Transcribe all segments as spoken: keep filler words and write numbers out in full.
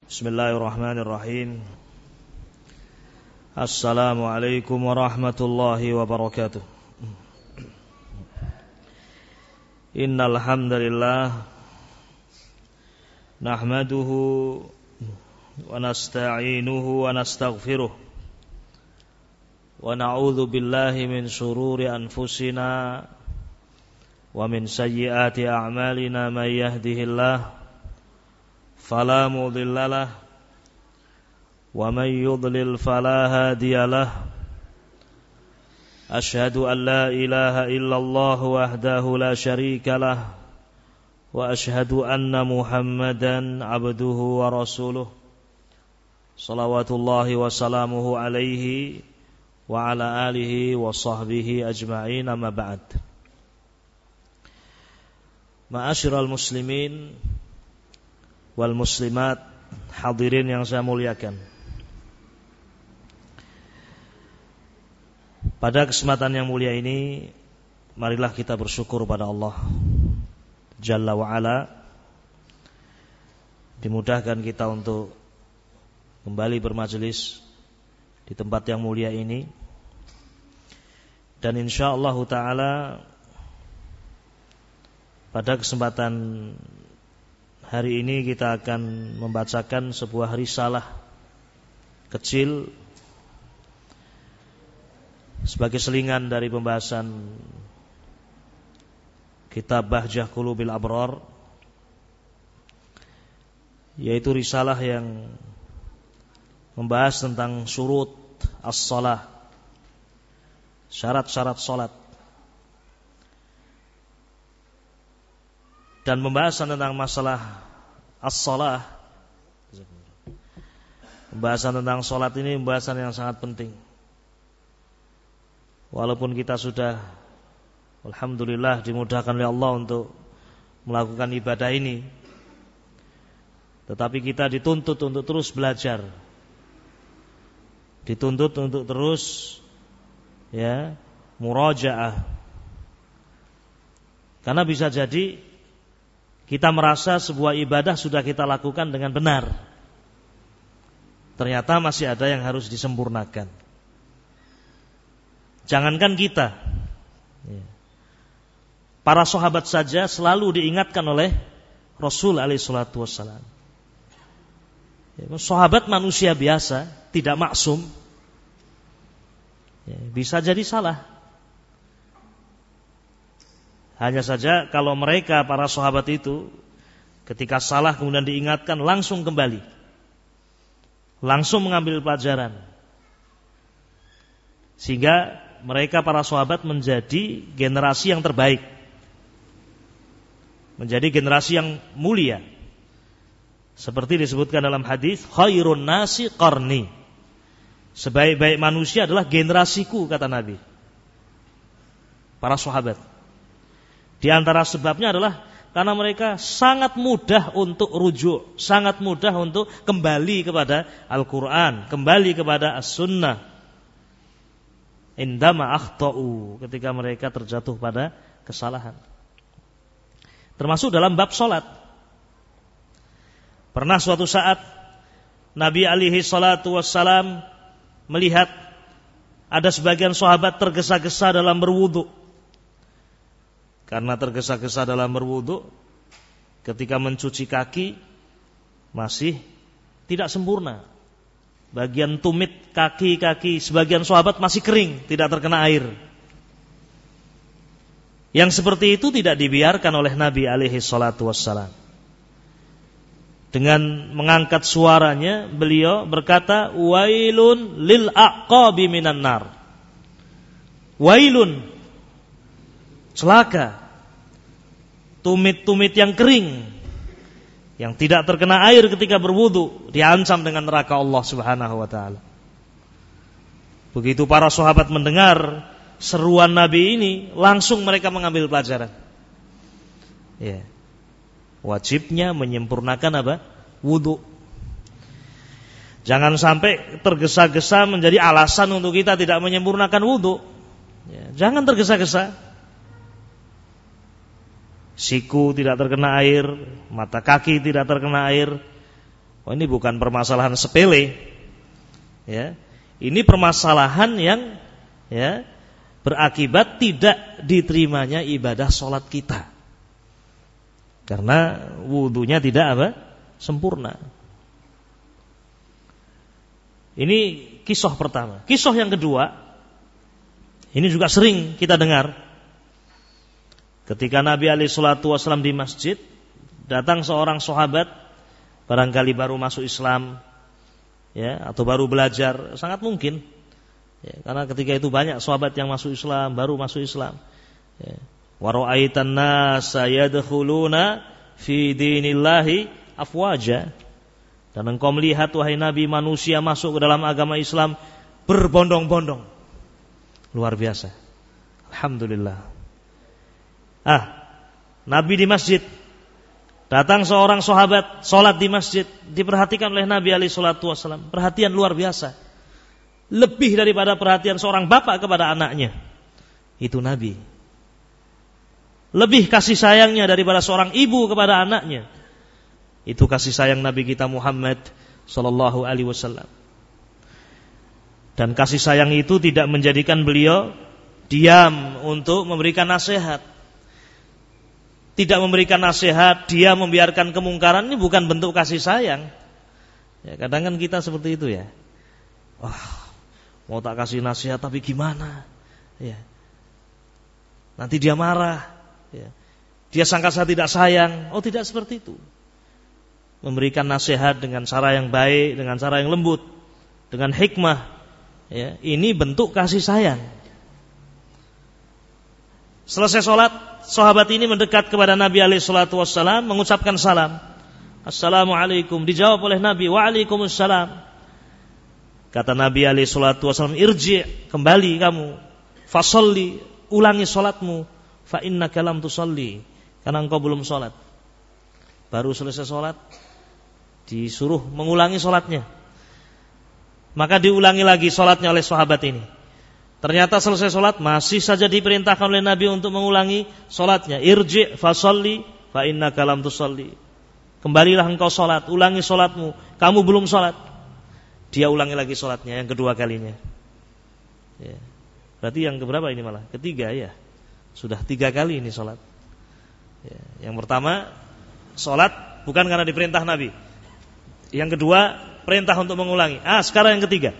Bismillahirrahmanirrahim. Assalamualaikum warahmatullahi wabarakatuh. Innal hamdalillah nahmaduhu wa nasta'inuhu wa nastaghfiruh wa na'udzu billahi min shururi anfusina wa min sayyiati a'malina may yahdihillahu فلا مضل له ومن يضلل فلا هادي له أشهد أن لا إله إلا الله وحده لا شريك له وأشهد أن محمدا عبده ورسوله صلوات الله وسلامه عليه وعلى آله وصحبه أجمعين أما بعد. Ma'asyiral muslimin wal muslimat, hadirin yang saya muliakan. Pada kesempatan yang mulia ini, marilah kita bersyukur pada Allah Jalla wa Ala, dimudahkan kita untuk kembali bermajelis di tempat yang mulia ini. Dan insyaallah ta'ala pada kesempatan hari ini kita akan membacakan sebuah risalah kecil sebagai selingan dari pembahasan kitab Bahjah Qulubil Abrar, yaitu risalah yang membahas tentang syurut as-shalah, syarat-syarat salat, dan pembahasan tentang masalah as-shalah, pembahasan tentang salat ini pembahasan yang sangat penting. Walaupun kita sudah alhamdulillah dimudahkan oleh Allah untuk melakukan ibadah ini, tetapi kita dituntut untuk terus belajar, dituntut untuk terus ya murajaah. Karena bisa jadi kita merasa sebuah ibadah sudah kita lakukan dengan benar, ternyata masih ada yang harus disempurnakan. Jangankan kita, para sahabat saja selalu diingatkan oleh Rasul alaihi salatu wassalam. Sahabat manusia biasa, tidak maksum, bisa jadi salah. Hanya saja kalau mereka para sahabat itu ketika salah kemudian diingatkan langsung kembali, langsung mengambil pelajaran, sehingga mereka para sahabat menjadi generasi yang terbaik, menjadi generasi yang mulia. Seperti disebutkan dalam hadis, khairun nasi qarni, sebaik-baik manusia adalah generasiku, kata Nabi. Para sahabat, di antara sebabnya adalah karena mereka sangat mudah untuk rujuk, sangat mudah untuk kembali kepada Al-Quran, kembali kepada As-Sunnah. Indama akhta'u, ketika mereka terjatuh pada kesalahan. Termasuk dalam bab salat. Pernah suatu saat Nabi alaihi salatu wassalam melihat ada sebagian sahabat tergesa-gesa dalam berwudu. Karena tergesa-gesa dalam berwudu, ketika mencuci kaki masih tidak sempurna. Bagian tumit kaki-kaki sebagian sahabat masih kering, tidak terkena air. Yang seperti itu tidak dibiarkan oleh Nabi alaihi salatu wassalam. Dengan mengangkat suaranya, beliau berkata, wailun lil aqabi minan nar. Wailun, celaka, tumit-tumit yang kering, yang tidak terkena air ketika berwudu, diancam dengan neraka Allah Subhanahu wa ta'ala. Begitu para sahabat mendengar seruan Nabi ini, langsung mereka mengambil pelajaran. Ya. Wajibnya menyempurnakan apa? Wudu. Jangan sampai tergesa-gesa menjadi alasan untuk kita tidak menyempurnakan wudu. Ya, jangan tergesa-gesa. Siku tidak terkena air, mata kaki tidak terkena air, Oh, ini bukan permasalahan sepele. Ya. Ini permasalahan yang ya berakibat tidak diterimanya ibadah sholat kita. Karena wudunya tidak apa? Sempurna. Ini kisah pertama. Kisah yang kedua, ini juga sering kita dengar. Ketika Nabi alaihi salatu wasallam di masjid, datang seorang sahabat, barangkali baru masuk Islam, ya, atau baru belajar, sangat mungkin. Ya, karena ketika itu banyak sahabat yang masuk Islam, baru masuk Islam. Ya. Wa ra'aitan nasa yadkhuluna fi dinillahi afwaja. Dan engkau melihat wahai Nabi manusia masuk ke dalam agama Islam berbondong-bondong. Luar biasa. Alhamdulillah. Ah, Nabi di masjid. Datang seorang sahabat sholat di masjid, diperhatikan oleh Nabi alaihi salatu wasallam. Perhatian luar biasa. Lebih daripada perhatian seorang bapak kepada anaknya. Itu Nabi. Lebih kasih sayangnya daripada seorang ibu kepada anaknya. Itu kasih sayang Nabi kita Muhammad sallallahu alaihi wasallam. Dan kasih sayang itu tidak menjadikan beliau diam untuk memberikan nasihat. Tidak memberikan nasihat, dia membiarkan kemungkaran, ini bukan bentuk kasih sayang. Ya, kadang kan kita seperti itu ya. Wah, mau tak kasih nasihat tapi gimana? Ya. Nanti dia marah. Ya. Dia sangka saya tidak sayang. Oh, tidak seperti itu. Memberikan nasihat dengan cara yang baik, dengan cara yang lembut, dengan hikmah. Ya, ini bentuk kasih sayang. Selesai sholat, sahabat ini mendekat kepada Nabi alaihi salatu wassalam, mengucapkan salam. Assalamualaikum. Dijawab oleh Nabi, waalaikumsalam. Kata Nabi alaihi salatu wassalam, irji, kembali kamu. Fasolli, ulangi sholatmu. Fa innaka lam tusolli, karena engkau belum sholat. Baru selesai sholat, disuruh mengulangi sholatnya. Maka diulangi lagi sholatnya oleh sahabat ini. Ternyata selesai sholat masih saja diperintahkan oleh Nabi untuk mengulangi sholatnya. Irji fasolli fa innaka lam tusolli. Kembalilah engkau sholat, ulangi sholatmu. Kamu belum sholat. Dia ulangi lagi sholatnya yang kedua kalinya. Ya. Berarti yang keberapa ini malah? Ketiga ya. Sudah tiga kali ini sholat. Ya. Yang pertama sholat bukan karena diperintah Nabi. Yang kedua perintah untuk mengulangi. Ah, sekarang yang ketiga.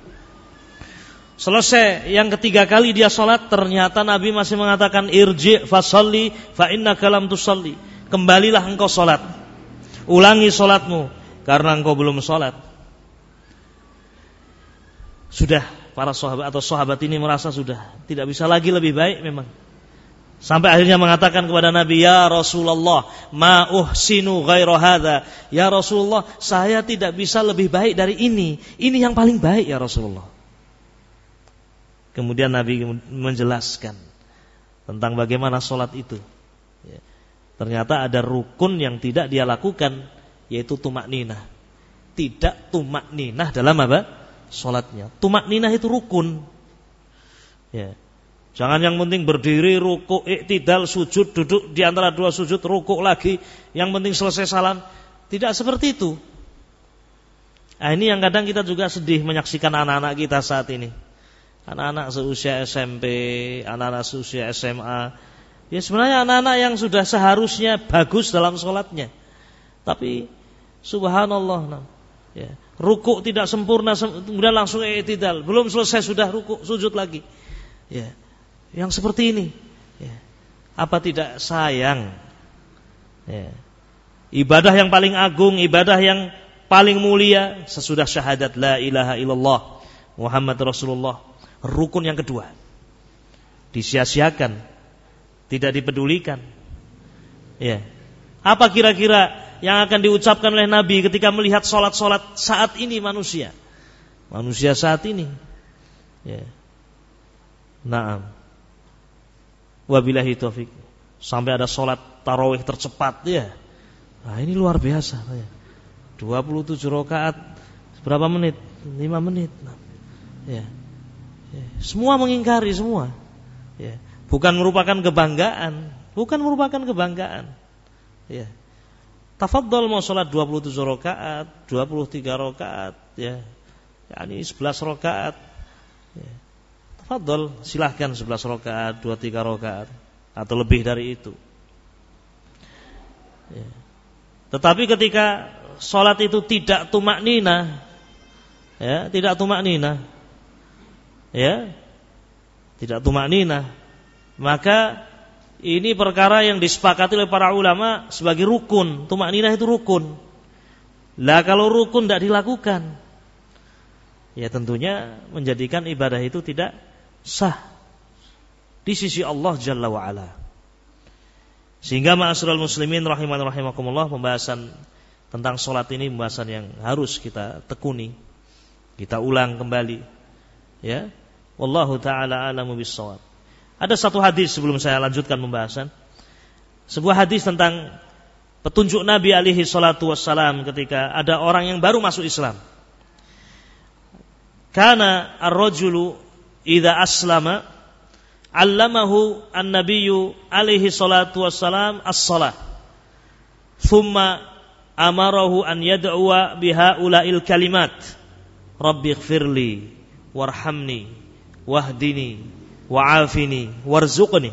Selesai yang ketiga kali dia sholat, ternyata Nabi masih mengatakan irji fasolli fa innaka lam tusolli. Kembalilah engkau sholat, ulangi sholatmu karena engkau belum sholat. Sudah para sahabat atau sahabat ini merasa sudah tidak bisa lagi lebih baik memang. Sampai akhirnya mengatakan kepada Nabi, ya Rasulullah, ma uhsinu ghaira hadza. Ya Rasulullah, saya tidak bisa lebih baik dari ini. Ini yang paling baik ya Rasulullah. Kemudian Nabi menjelaskan tentang bagaimana sholat itu. Ya. Ternyata ada rukun yang tidak dia lakukan, yaitu tumak ninah. Tidak tumak ninah dalam apa? Sholatnya. Tumak ninah itu rukun. Ya. Jangan yang penting berdiri, rukuk, iktidal, sujud, duduk di antara dua sujud, rukuk lagi. Yang penting selesai salam. Tidak seperti itu. Nah, ini yang kadang kita juga sedih menyaksikan anak-anak kita saat ini. Anak-anak seusia S M P, anak-anak seusia S M A. Ya sebenarnya anak-anak yang sudah seharusnya bagus dalam sholatnya. Tapi subhanallah, ya, rukuk tidak sempurna, kemudian langsung i'tidal. Belum selesai sudah rukuk, sujud lagi. Ya. Yang seperti ini, ya. Apa tidak sayang? Ya. Ibadah yang paling agung, ibadah yang paling mulia sesudah syahadat la ilaha illallah Muhammad Rasulullah. Rukun yang kedua disia-siakan, tidak dipedulikan. Ya. Apa kira-kira yang akan diucapkan oleh Nabi ketika melihat solat-solat saat ini manusia? Manusia saat ini. Ya. Naam. Wabillahi taufik. Sampai ada solat tarawih tercepat ya. Nah, ini luar biasa ya. dua puluh tujuh rakaat berapa menit? lima menit. Ya. Ya. Semua mengingkari semua. Ya. Bukan merupakan kebanggaan, bukan merupakan kebanggaan. Ya. Tafadhol mau sholat dua puluh tujuh rakaat, dua puluh tiga rakaat, ya, yakni sebelas rakaat. Ya. Tafadhol, silahkan sebelas rakaat, dua puluh tiga rakaat atau lebih dari itu. Ya. Tetapi ketika sholat itu tidak tumak nina, ya, tidak tumak nina, ya, tidak tumak nina, maka ini perkara yang disepakati oleh para ulama sebagai rukun. Tumak nina itu rukun. Lah kalau rukun tidak dilakukan, ya tentunya menjadikan ibadah itu tidak sah di sisi Allah Jalla wa'ala. Sehingga ma'asyiral muslimin rahiman rahimakumullah, pembahasan tentang sholat ini pembahasan yang harus kita tekuni, kita ulang kembali, ya. Wallahu ta'ala a'lamu bis-shawab. Ada satu hadis sebelum saya lanjutkan pembahasan, sebuah hadis tentang petunjuk Nabi alaihi salatu wassalam ketika ada orang yang baru masuk Islam. Kana ar-rajulu idza aslama 'allamahu an-nabiyyu alaihi salatu wassalam as-shalah. Thumma amarahu an yad'uwa bihaula'il kalimat. Rabbighfirli warhamni wahdini wa'afini warzuqni.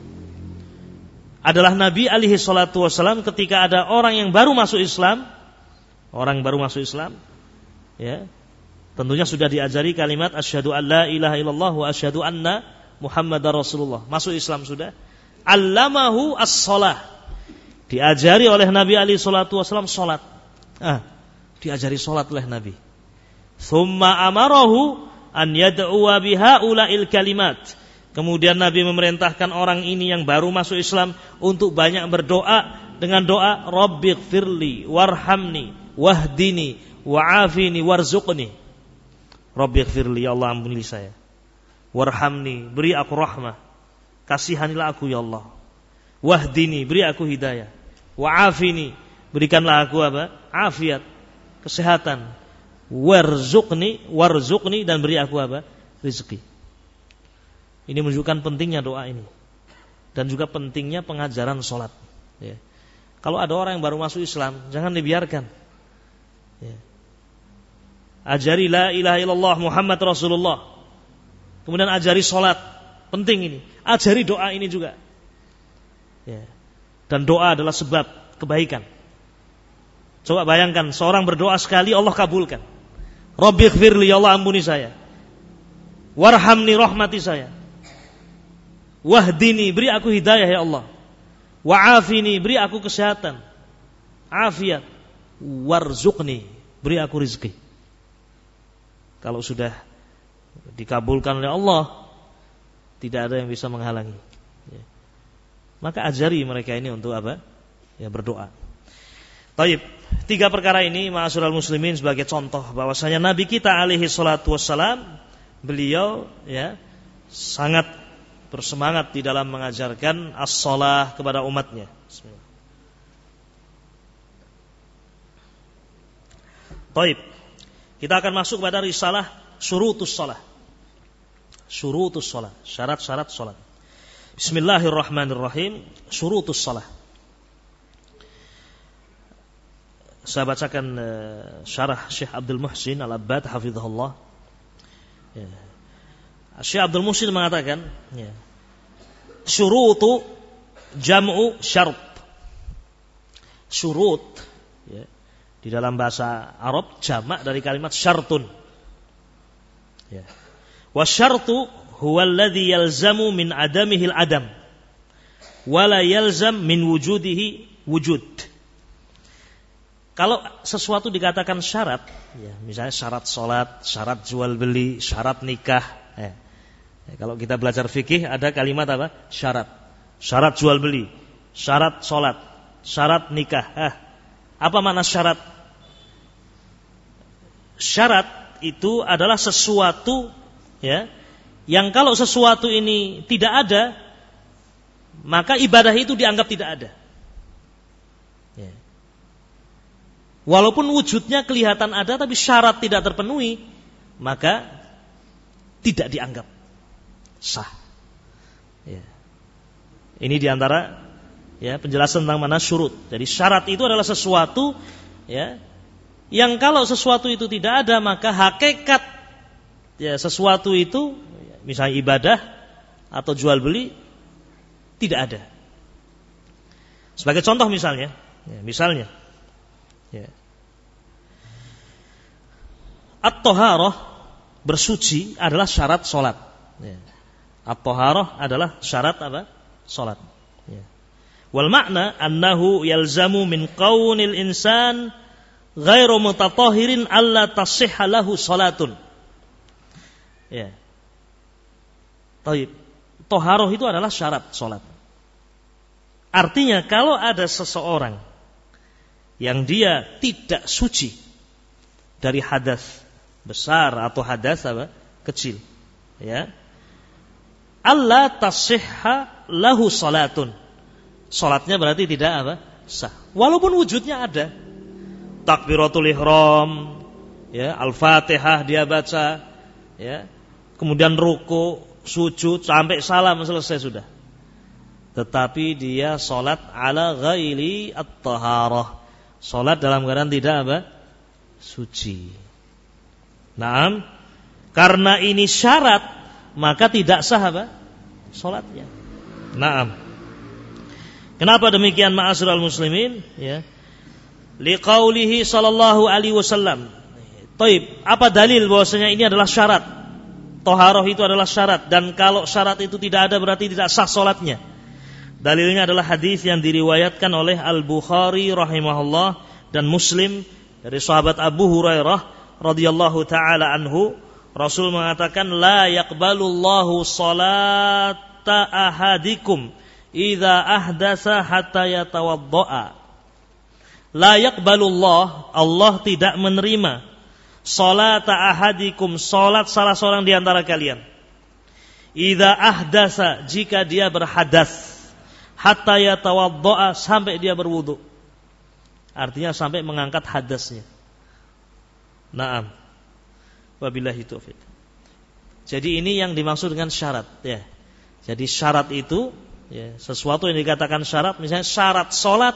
Adalah Nabi alaihi salatu wassalam ketika ada orang yang baru masuk Islam, orang yang baru masuk Islam, ya, tentunya sudah diajari kalimat asyhadu an la ilaha illallah wa asyhadu anna Muhammadar Rasulullah. Masuk Islam sudah. Allamahu as-shalah. Diajari oleh Nabi alaihi salatu wasallam salat. Ah, diajari salat oleh Nabi. Tsumma amarahu an yad'uwa bihaula'il kalimat. Kemudian Nabi memerintahkan orang ini yang baru masuk Islam untuk banyak berdoa dengan doa Rabbighfirli warhamni wahdini wa'afini warzuqni. Rabbighfirli, ya Allah ampunilah saya. Warhamni, beri aku rahmah. Kasihanilah aku ya Allah. Wahdini, beri aku hidayah. Wa'afini, berikanlah aku apa? Afiat, kesehatan. Warzuqni, warzuqni, dan beri aku apa? Rezeki. Ini menunjukkan pentingnya doa ini. Dan juga pentingnya pengajaran sholat. Ya. Kalau ada orang yang baru masuk Islam, jangan dibiarkan. Ya. Ajari la ilaha illallah Muhammad Rasulullah. Kemudian ajari sholat, penting ini. Ajari doa ini juga, ya. Dan doa adalah sebab kebaikan. Coba bayangkan, seorang berdoa sekali Allah kabulkan. Rabbighfirli, ya Allah ampuni saya. Warhamni, rahmati saya. Wahdini, beri aku hidayah ya Allah. Wa'afini, beri aku kesehatan, afiat. Warzuqni, beri aku rezeki. Kalau sudah dikabulkan oleh Allah, tidak ada yang bisa menghalangi, ya. Maka ajari mereka ini untuk apa? Ya, berdoa. Taib. Tiga perkara ini ma'asyiral muslimin sebagai contoh bahwasanya Nabi kita alaihi salatu wassalam, beliau ya sangat bersemangat di dalam mengajarkan as-shalah kepada umatnya. Bismillah. Taib. Kita akan masuk pada risalah syurutus shalah. Syurutus shalah, syarat-syarat salat. Bismillahirrahmanirrahim. Syurutus shalah. Saya bacakan uh, syarah Syekh Abdul Muhsin Al-Abbad hafizahullah. Ya. Syekh Abdul Muhsin mengatakan, ya, syurutu jam'u syart. Syurut, ya, di dalam bahasa Arab jamak dari kalimat syartun. Ya. Wa syartu huwa alladhi yalzamu min adamihi al-adam wa la yalzam min wujudihi wujud. Kalau sesuatu dikatakan syarat, ya, misalnya syarat salat, syarat jual beli, syarat nikah, ya. Ya, kalau kita belajar fikih ada kalimat apa? Syarat. Syarat jual beli, syarat salat, syarat nikah. Eh, apa makna syarat? Syarat itu adalah sesuatu, ya, yang kalau sesuatu ini tidak ada, maka ibadah itu dianggap tidak ada. Ya. Walaupun wujudnya kelihatan ada, tapi syarat tidak terpenuhi, maka tidak dianggap sah. Ya. Ini diantara ya, penjelasan tentang mana syurut. Jadi syarat itu adalah sesuatu, ya, yang kalau sesuatu itu tidak ada, maka hakikat, ya, sesuatu itu, misalnya ibadah atau jual beli, tidak ada. Sebagai contoh misalnya, ya, misalnya, ya, at-thaharah, bersuci adalah syarat solat. Ya. At-thaharah adalah syarat apa? Solat. Ya. Wal makna annahu yalzamu min qaunil insan ghairu mutatahhirin alla tasihha lahu salatun. Ya. Taib. Thaharah itu adalah syarat salat. Artinya kalau ada seseorang yang dia tidak suci dari hadas besar atau hadas apa? Kecil, ya. alla tasihha lahu salatun. Salatnya berarti tidak apa? Sah. Walaupun wujudnya ada. Takbiratul ihram, ya, Al-Fatihah dia baca, ya. Kemudian ruku, sujud sampai salam selesai sudah. Tetapi dia salat ala ghairi at-taharah. Salat dalam keadaan tidak apa? Suci. Naam. Karena ini syarat, maka tidak sah apa? Salatnya. Naam. Kenapa demikian ma'asyiral muslimin? Ya. Liqaulihi sallallahu alaihi wasallam. Taib, apa dalil bahwasanya ini adalah syarat? Taharah itu adalah syarat, dan kalau syarat itu tidak ada berarti tidak sah salatnya. Dalilnya adalah hadis yang diriwayatkan oleh Al-Bukhari rahimahullah dan Muslim dari sahabat Abu Hurairah radhiyallahu taala anhu. Rasul mengatakan, la yaqbalullahu salata ahadikum idza ahdasa hatta yatawaddaa. La yaqbalullah, Allah tidak menerima salata ahadikum, salat salah seorang di antara kalian, idza ahdasa, jika dia berhadas, hatta yatawaddaa, sampai dia berwudu. Artinya sampai mengangkat hadasnya. Naam. Wabillahi taufiq. Jadi ini yang dimaksud dengan syarat, ya. Jadi syarat itu, ya, sesuatu yang dikatakan syarat, misalnya syarat salat,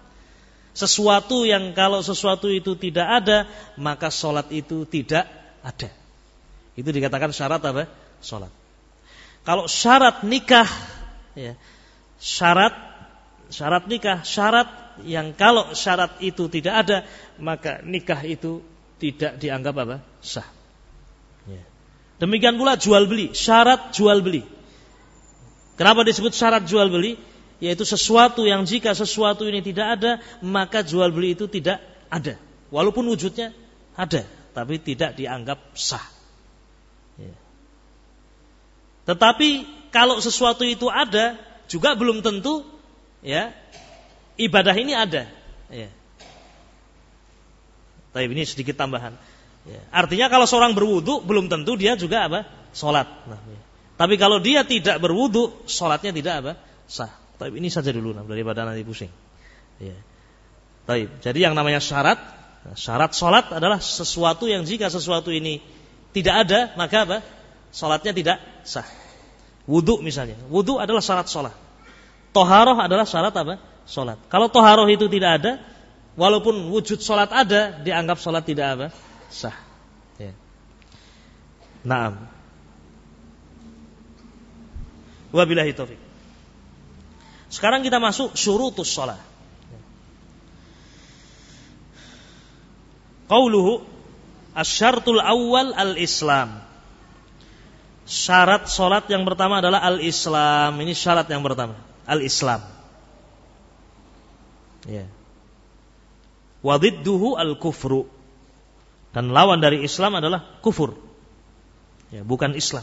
sesuatu yang kalau sesuatu itu tidak ada, maka salat itu tidak ada. Itu dikatakan syarat apa? Salat. Kalau syarat nikah, ya, syarat syarat nikah, syarat yang kalau syarat itu tidak ada, maka nikah itu tidak dianggap apa? Sah. Ya. Demikian pula jual beli, syarat jual beli. Kenapa disebut syarat jual beli? Yaitu sesuatu yang jika sesuatu ini tidak ada, maka jual beli itu tidak ada. Walaupun wujudnya ada, tapi tidak dianggap sah. Ya. Tetapi kalau sesuatu itu ada, juga belum tentu, ya, ibadah ini ada. Ya. Tapi ini sedikit tambahan. Ya. Artinya kalau seorang berwudu, belum tentu dia juga apa? Salat. Nah, ya. Tapi kalau dia tidak berwudu, salatnya tidak apa? Sah. Tapi ini saja dulu, nah, daripada nanti pusing. Ya. Tapi, jadi yang namanya syarat, nah, syarat salat adalah sesuatu yang jika sesuatu ini tidak ada, maka apa? Salatnya tidak sah. Wudu misalnya, wudu adalah syarat salat. Toharoh adalah syarat apa? Salat. Kalau toharoh itu tidak ada, walaupun wujud salat ada, dianggap salat tidak apa? Sah. Ya. Naam. Wabillahi taufik. Sekarang kita masuk syurutus shalah. Qauluhu asy-syartul awwal al-islam. Syarat salat yang pertama adalah al-islam. Ini syarat yang pertama, al-islam. Ya. Wa dhidduhu al-kufru. Dan lawan dari Islam adalah kufur. Ya, bukan Islam.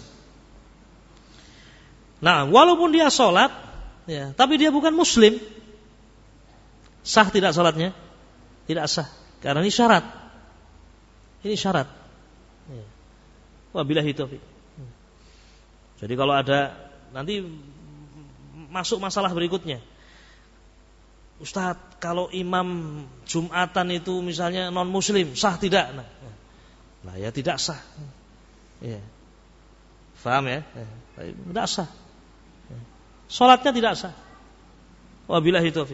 Nah, walaupun dia salat, ya, tapi dia bukan muslim, sah tidak salatnya? Tidak sah, karena ini syarat. Ini syarat. Ya. Wabillahi taufiq. Jadi kalau ada nanti masuk masalah berikutnya, Ustaz, kalau imam Jumatan itu misalnya non muslim, sah tidak? Nah, nah ya tidak sah. Ya. Faham ya? Ya. Tidak sah. Salatnya tidak sah. Wabillahi taufiq.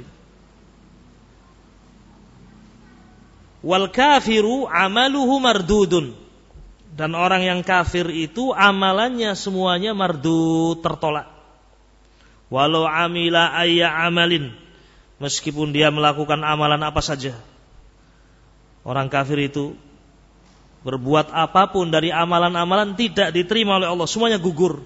Wal kafiru amaluhu mardudun. Dan orang yang kafir itu amalannya semuanya mardud, tertolak. Walau amila ayya amalin, meskipun dia melakukan amalan apa saja. Orang kafir itu berbuat apapun dari amalan-amalan tidak diterima oleh Allah, semuanya gugur.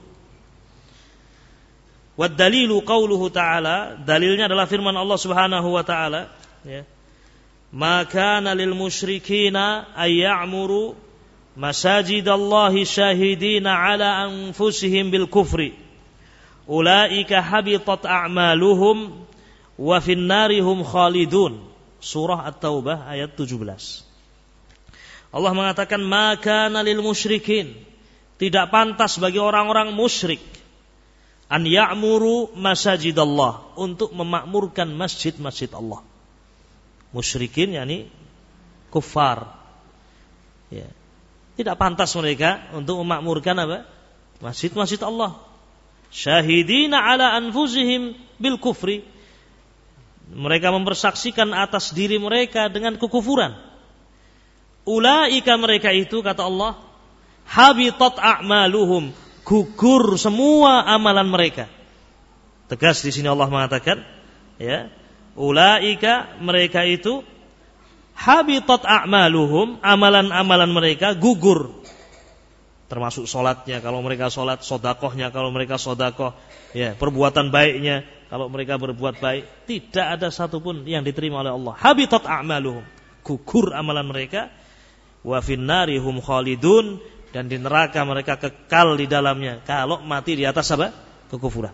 Wad dalilu qauluhu ta'ala, dalilnya adalah firman Allah Subhanahu wa ta'ala, ya. Ma kana lil musyrikina ay ya'muru masajidallahi syahidina ala anfusihim bil kufri ulaika habitat a'maluhum wa fin narihum khalidun. Surah At-Taubah ayat tujuh belas. Allah mengatakan ma kana lil musyrikin, tidak pantas bagi orang-orang musyrik an ya'muru masajidallah, untuk memakmurkan masjid-masjid Allah. Musyrikin yakni kufar, ya. Tidak pantas mereka untuk memakmurkan apa? Masjid-masjid Allah. Syahidina ala anfusihim bil kufri, mereka mempersaksikan atas diri mereka dengan kekufuran. Ulaika, mereka itu kata Allah, habitat a'maluhum, gugur semua amalan mereka. Tegas di sini Allah mengatakan, ya, ulaika, mereka itu habitat a'maluhum, amalan-amalan mereka gugur. Termasuk solatnya kalau mereka solat, sodakohnya kalau mereka sodakoh, ya, perbuatan baiknya kalau mereka berbuat baik, tidak ada satupun yang diterima oleh Allah. Habitat a'maluhum, gugur amalan mereka. Wa finnari hum khalidun, dan di neraka mereka kekal di dalamnya kalau mati di atas apa? Kekufuran.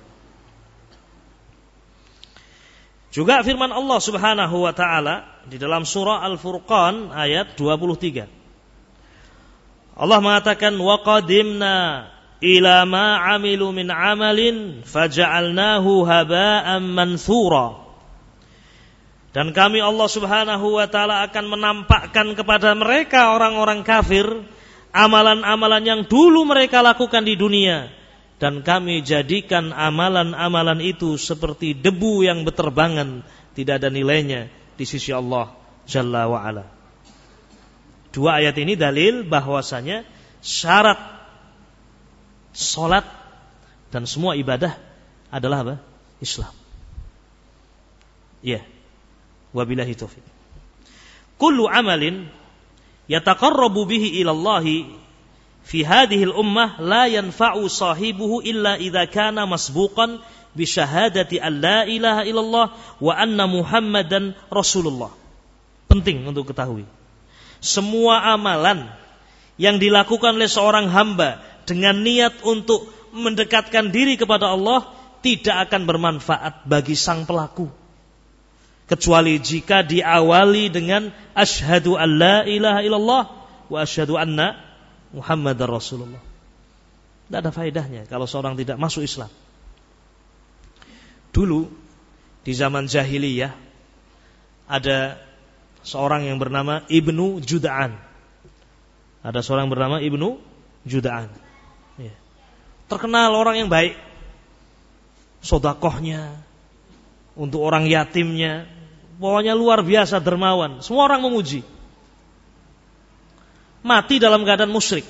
Juga firman Allah Subhanahu wa taala di dalam surah Al-Furqan ayat dua puluh tiga. Allah mengatakan wa qadimna ila ma 'amilu min 'amalin faja'alnahu haba'an mansura. Dan kami Allah Subhanahu wa taala akan menampakkan kepada mereka orang-orang kafir amalan-amalan yang dulu mereka lakukan di dunia, dan kami jadikan amalan-amalan itu seperti debu yang berterbangan, tidak ada nilainya di sisi Allah Jalla wa Ala. Dua ayat ini dalil bahwasanya syarat salat dan semua ibadah adalah apa? Islam. Ya. Wabillahi taufiq. Kullu amalin yataqarrabu bihi ila Allah fi hadhihi al-ummah la yanfa'u sahibuhu illa idza kana masbuqan bi syahadati an la ilaha illallah wa anna Muhammadan Rasulullah. Penting untuk ketahui. Semua amalan yang dilakukan oleh seorang hamba dengan niat untuk mendekatkan diri kepada Allah tidak akan bermanfaat bagi sang pelaku, kecuali jika diawali dengan asyhadu an la ilaha illallah wa asyhadu anna Muhammadar Rasulullah. Tidak ada faedahnya kalau seorang tidak masuk Islam. Dulu di zaman jahiliyah ada seorang yang bernama Ibnu Jud'an. Ada seorang bernama Ibnu Jud'an. Ya. Terkenal orang yang baik, sodakohnya untuk orang yatimnya, pokoknya luar biasa dermawan. Semua orang memuji. Mati dalam keadaan musyrik.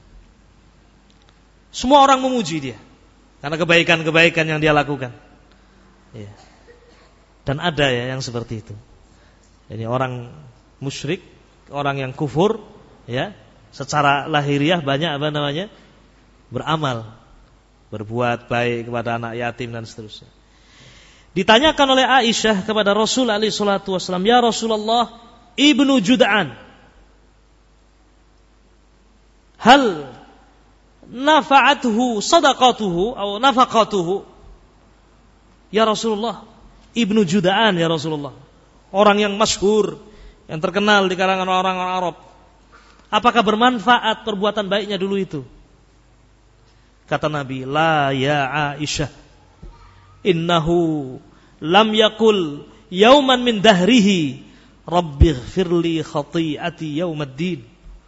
Semua orang memuji dia karena kebaikan-kebaikan yang dia lakukan. Ya. Dan ada ya yang seperti itu. Jadi orang musyrik, orang yang kufur, ya, secara lahiriah banyak apa namanya? Beramal, berbuat baik kepada anak yatim dan seterusnya. Ditanyakan oleh Aisyah kepada Rasul alaihi salatu wasallam, "Ya Rasulullah, Ibnu Jud'an, hal nafa'atuhu sadaqatuhu atau nafaqatuhu?" Ya Rasulullah, Ibnu Jud'an ya Rasulullah, orang yang masyhur, yang terkenal di kalangan orang-orang Arab, apakah bermanfaat perbuatan baiknya dulu itu? Kata Nabi, "La ya Aisyah, innahu lam yakul yauman min dahrihi rabbighfirli khati'ati yaumaddin."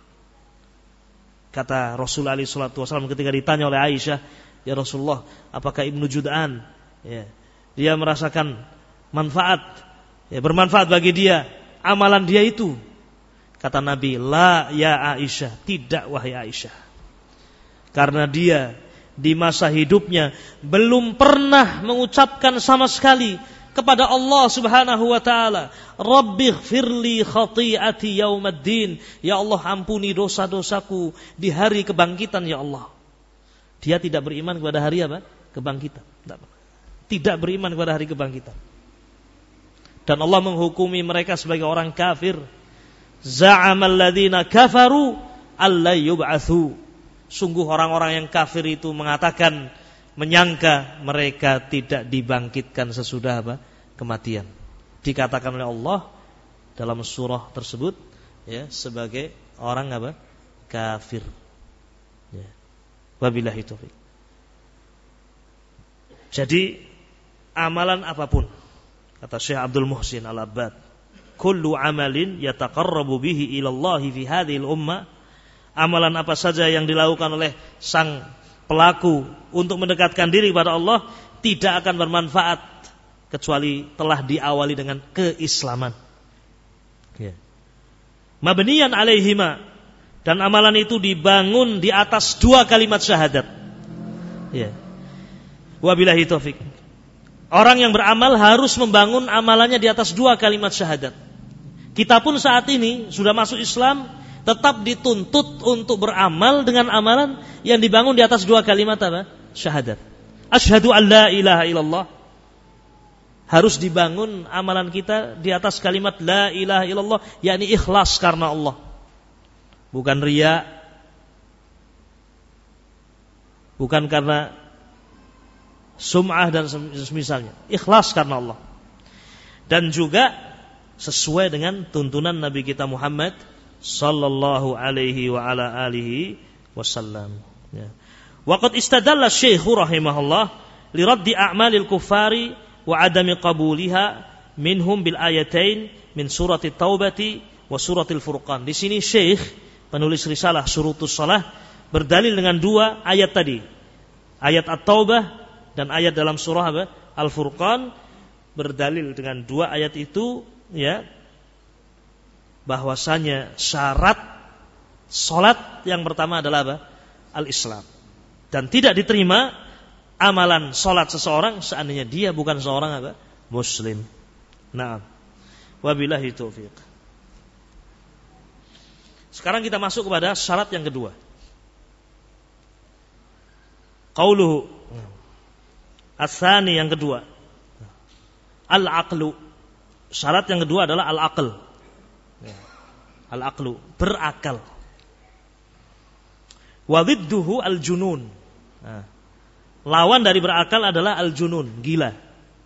Kata Rasul alaihi salatu wasallam ketika ditanya oleh Aisyah, "Ya Rasulullah, apakah Ibnu Jud'an, ya, dia merasakan manfaat, ya, bermanfaat bagi dia amalan dia itu. Kata Nabi, la ya Aisyah, tidak wahai Aisyah. Karena dia di masa hidupnya belum pernah mengucapkan sama sekali kepada Allah Subhanahu wa taala, Rabbighfirli khati'ati yaumaddin, ya Allah ampuni dosa-dosaku di hari kebangkitan ya Allah. Dia tidak beriman kepada hari apa? Kebangkitan. Tidak beriman kepada hari kebangkitan. Dan Allah menghukumi mereka sebagai orang kafir. Za'amal ladzina kafaru alla yub'atsu. Sungguh orang-orang yang kafir itu mengatakan, menyangka mereka tidak dibangkitkan sesudah apa? Kematian. Dikatakan oleh Allah dalam surah tersebut, ya, sebagai orang apa? Kafir. Ya. Wabillahi taufik. Jadi amalan apapun, kata Syekh Abdul Muhsin Al-Abbad, kullu amalin yataqarrabu bihi ila Allah fi hadhihi al-ummah, amalan apa saja yang dilakukan oleh sang pelaku untuk mendekatkan diri kepada Allah tidak akan bermanfaat kecuali telah diawali dengan keislaman. Ya. Mabniyan alaihima, dan amalan itu dibangun di atas dua kalimat syahadat. Ya. Wabillahi taufik. Orang yang beramal harus membangun amalannya di atas dua kalimat syahadat. Kita pun saat ini sudah masuk Islam, tetap dituntut untuk beramal dengan amalan yang dibangun di atas dua kalimat apa? Syahadat. Asyhadu an la ilaha illallah. Harus dibangun amalan kita di atas kalimat la ilaha illallah, yakni ikhlas karena Allah. Bukan riya. Bukan karena sum'ah dan semisalnya. Ikhlas karena Allah. Dan juga sesuai dengan tuntunan Nabi kita Muhammad sallallahu alaihi wa ala alihi wasallam. Ya. Wa qad istadalla Syekh rahimahullah li raddi a'malil kuffari wa adami qabuliha minhum bil ayatain min surati Taubati wa suratil Furqan. Di sini Syekh penulis risalah Syurutus Shalah berdalil dengan dua ayat tadi. Ayat At-Taubah dan ayat dalam surah apa? Al-Furqan, berdalil dengan dua ayat itu, ya, bahwasanya syarat salat yang pertama adalah apa? Al-Islam. Dan tidak diterima amalan salat seseorang seandainya dia bukan seorang apa? Muslim. Naam. Wabillahi taufiq. Sekarang kita masuk kepada syarat yang kedua. Qauluhu As-sani yang kedua, al-aqlu. Syarat yang kedua adalah al-aql. Al-aqlu, berakal. Wa dhidduhu al-junun. Nah, lawan dari berakal adalah al-junun, gila.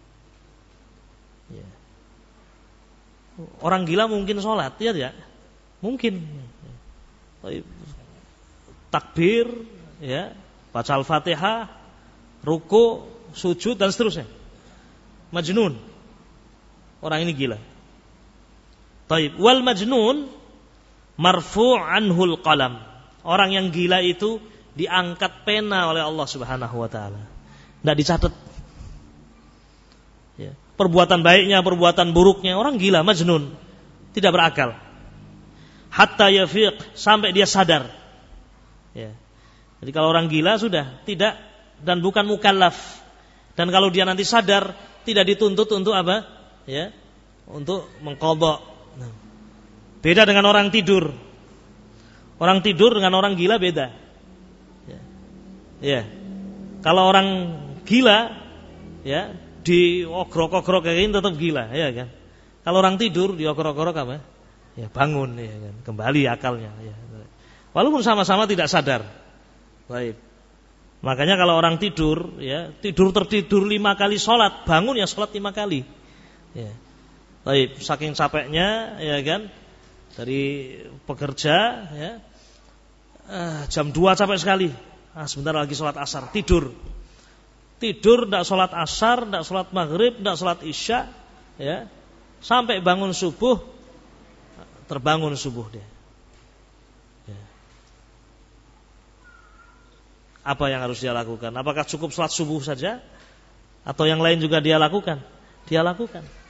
Orang gila mungkin sholat, ya tidak? Mungkin. Takbir, ya, baca Al-Fatihah, ruku, sujud dan seterusnya. Majnun. Orang ini gila. Taib. Wal majnun marfu' anhul qalam. Orang yang gila itu diangkat pena oleh Allah Subhanahu wa taala. Enggak dicatat. Ya. Perbuatan baiknya, perbuatan buruknya, orang gila, majnun, tidak berakal. Hatta yafiq, sampai dia sadar. Ya. Jadi kalau orang gila sudah tidak dan bukan mukallaf. Dan kalau dia nanti sadar, tidak dituntut untuk apa? Ya, untuk mengqadha. Nah. Beda dengan orang tidur. Orang tidur dengan orang gila beda. Ya. Ya. Kalau orang gila, ya, diogrok-ogrok kayak gini tetap gila, ya kan? Kalau orang tidur diogrok-ogrok apa? Ya, bangun, ya kan? Kembali akalnya. Ya. Walaupun sama-sama tidak sadar. Baik. Makanya kalau orang tidur, ya, tidur tertidur lima kali sholat, bangun ya sholat lima kali. Ya. Baik, saking capeknya, ya kan, dari pekerja, ya, ah, jam dua capek sekali, ah, sebentar lagi sholat asar, tidur, tidur, tidak sholat asar, tidak sholat maghrib, tidak sholat isya, ya, sampai bangun subuh, terbangun subuh dia. Apa yang harus dia lakukan? Apakah cukup sholat subuh saja? Atau yang lain juga dia lakukan? Dia lakukan.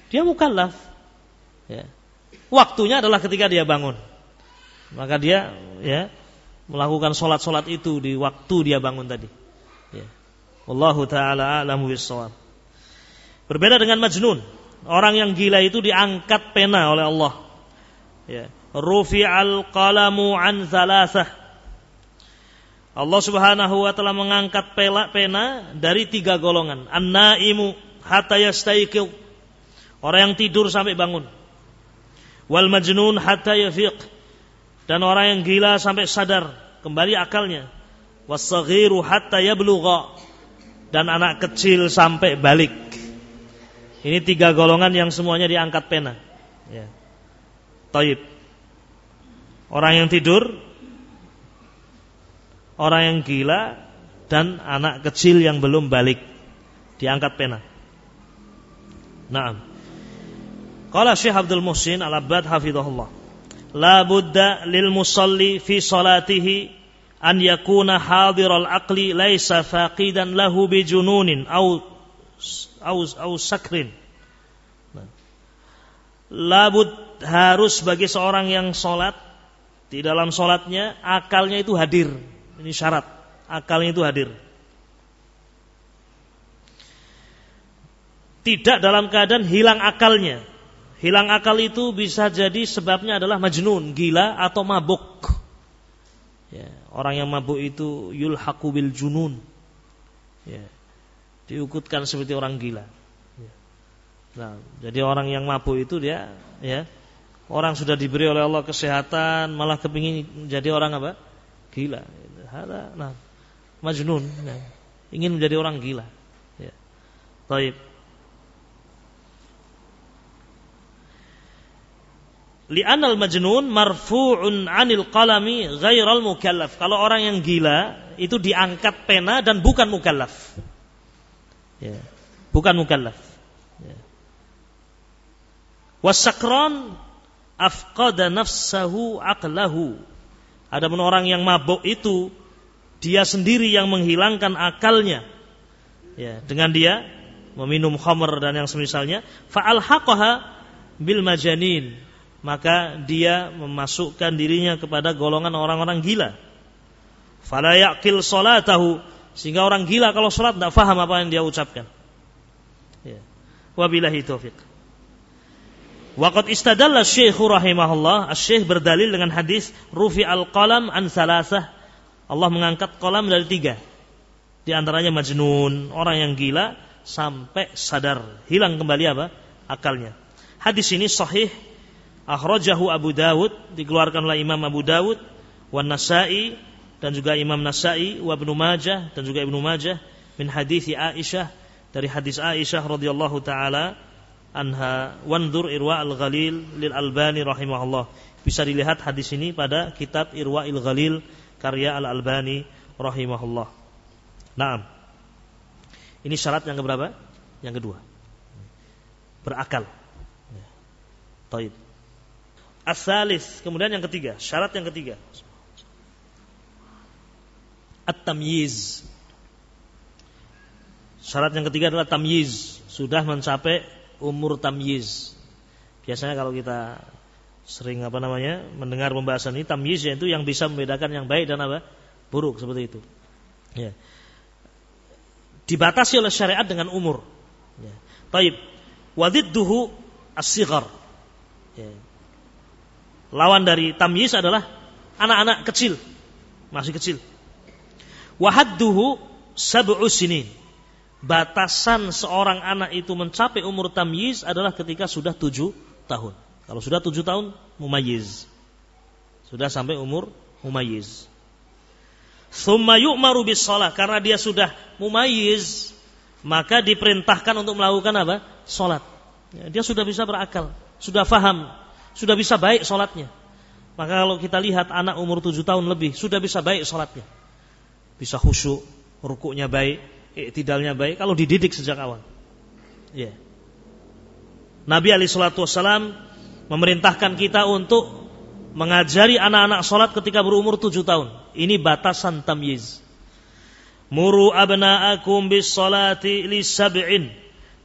dia mukallaf. Ya. Waktunya adalah ketika dia bangun. Maka dia ya melakukan sholat-sholat itu di waktu dia bangun tadi. Ya. Wallahu ta'ala a'lamu bis-shawab. Berbeda dengan majnun. Orang yang gila itu diangkat pena oleh Allah. Ya. Rufi'al qalamu an thalathah. Allah Subhanahu wa ta'ala mengangkat pena dari tiga golongan. An-naimu hatta yastayqidh. Orang yang tidur sampai bangun. Wal majnun hatta yafiq. Dan orang yang gila sampai sadar, kembali akalnya. Was-saghiru hatta yablugha. Dan anak kecil sampai balik. Ini tiga golongan yang semuanya diangkat pena. Ya. Taib. Orang yang tidur, orang yang gila, dan anak kecil yang belum balik, diangkat pena. Naam. Qala Syekh Abdul Muhsin Al-Abbad hafizahullah, la budda lil musalli fi salatihi an yakuna hadiral aqli laisa faqidan lahu bi jununin aw aw aw sakrin. La bud, harus bagi seorang yang salat, di dalam salatnya akalnya itu hadir. Ini syarat, akalnya itu hadir. Tidak dalam keadaan hilang akalnya. Hilang akal itu bisa jadi sebabnya adalah majnun, gila atau mabuk. Ya, orang yang mabuk itu yulhaqu bil junun. Ya, diukutkan seperti orang gila. Ya. Nah, jadi orang yang mabuk itu dia, ya, orang sudah diberi oleh Allah kesehatan, malah kepingin jadi orang apa? Gila. Nah, majnun. Nah, ingin menjadi orang gila. Ya. Baik. Li'anal majnun marfu'un 'anil qalami ghairal mukallaf. Kalau orang yang gila itu diangkat pena dan bukan mukallaf. Ya, bukan mukallaf. Ya. Was-sakran afqada nafsahu aqlahu. Adapun orang yang mabuk itu dia sendiri yang menghilangkan akalnya. Ya, dengan dia meminum khamr dan yang semisalnya, fa alhaqaha bil majanin. Maka dia memasukkan dirinya kepada golongan orang-orang gila. Fala yaqil salatahu, sehingga orang gila kalau salat tidak faham apa yang dia ucapkan. Ya. Wabillahi taufiq. Waqad istadalla Syekh rahimahullah, Asy-Syekh berdalil dengan hadis rufi'al qalam an salasah. Allah mengangkat qalam dari tiga. Di antaranya majnun, orang yang gila sampai sadar, hilang kembali apa? Akalnya. Hadis ini sahih. Akhrajahu Abu Dawud, dikeluarkan oleh Imam Abu Dawud, wan Nasa'i, dan juga Imam Nasa'i, wa Ibnu Majah, dan juga Ibnu Majah, min hadits Aisyah, dari hadis Aisyah radhiyallahu taala anha. Wanzur Irwa al-Ghalil lil Albani rahimahullah. Bisa dilihat hadis ini pada kitab Irwa al-Ghalil karya Al-Albani rahimahullah. Naam. Ini syarat yang keberapa? Yang kedua. Berakal. Taib. As-salis, kemudian yang ketiga, syarat yang ketiga. At-tamyiz. Syarat yang ketiga adalah tamyiz, sudah mencapai umur tamyiz. Biasanya kalau kita sering apa namanya mendengar pembahasan ini, tamyiz yaitu yang bisa membedakan yang baik dan apa buruk, seperti itu. Ya. Dibatasi oleh syariat dengan umur. Ya. Taib. Wadidduhu as-sighar. Ya. Lawan dari tamyiz adalah anak-anak kecil, masih kecil. Wahadduhu sab'u sinin. Batasan seorang anak itu mencapai umur tamyiz adalah ketika sudah tujuh tahun. Kalau sudah tujuh tahun, mumayyiz. Sudah sampai umur mumayyiz. Tsumma yu'maru bis shalah, karena dia sudah mumayyiz, maka diperintahkan untuk melakukan apa? Salat. Ya, dia sudah bisa berakal, sudah faham, sudah bisa baik sholatnya. Maka kalau kita lihat anak umur tujuh tahun lebih, sudah bisa baik sholatnya. Bisa khusyuk, rukuknya baik, i'tidalnya baik, kalau dididik sejak awal. Ya. Nabi alaihi salatu wassalam memerintahkan kita untuk mengajari anak-anak sholat ketika berumur tujuh tahun. Ini batasan tamyiz. Muru abna'akum bis salati li sab'in.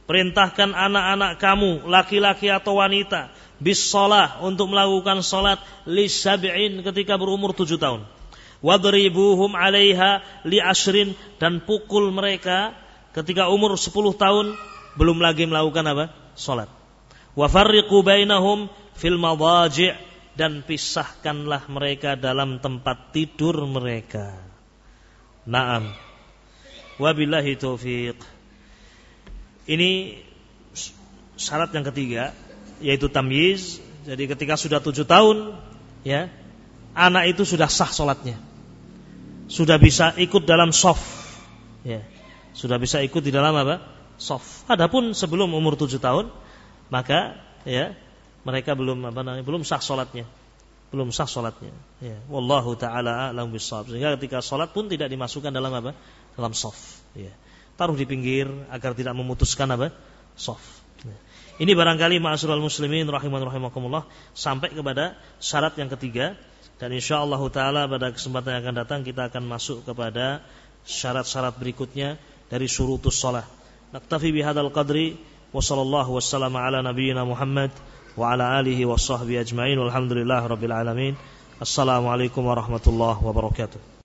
perintahkan anak-anak kamu, laki-laki atau wanita, bis shalah, untuk melakukan salat, li sab'in, ketika berumur tujuh tahun. Wadribuhum 'alaiha li ashrin, dan pukul mereka ketika umur sepuluh tahun belum lagi melakukan apa? Salat. Wa farriqu bainahum fil madaji', dan pisahkanlah mereka dalam tempat tidur mereka. Naam. Wabillahi taufiq. Ini syarat yang ketiga, yaitu tamyiz. Jadi ketika sudah tujuh tahun, ya, anak itu sudah sah sholatnya, sudah bisa ikut dalam shaf, ya, sudah bisa ikut di dalam apa? Shaf. Adapun sebelum umur tujuh tahun, maka ya mereka belum apa namanya, belum sah sholatnya, belum sah sholatnya. Ya, wallahu taala a'lam bissawab. Sehingga ketika sholat pun tidak dimasukkan dalam apa? Dalam shaf. Ya. Taruh di pinggir agar tidak memutuskan apa? Shaf. Ya. Ini barangkali ma'asyiral muslimin rahiman rahimakumullah, sampai kepada syarat yang ketiga, dan insyaallah taala pada kesempatan yang akan datang kita akan masuk kepada syarat-syarat berikutnya dari syurutus shalah. Naktafi bihadzal qadri wa sallallahu wasallam ala nabiyyina Muhammad wa ala alihi wa sahbihi ajma'in walhamdulillahi rabbil alamin. Assalamualaikum warahmatullahi wabarakatuh.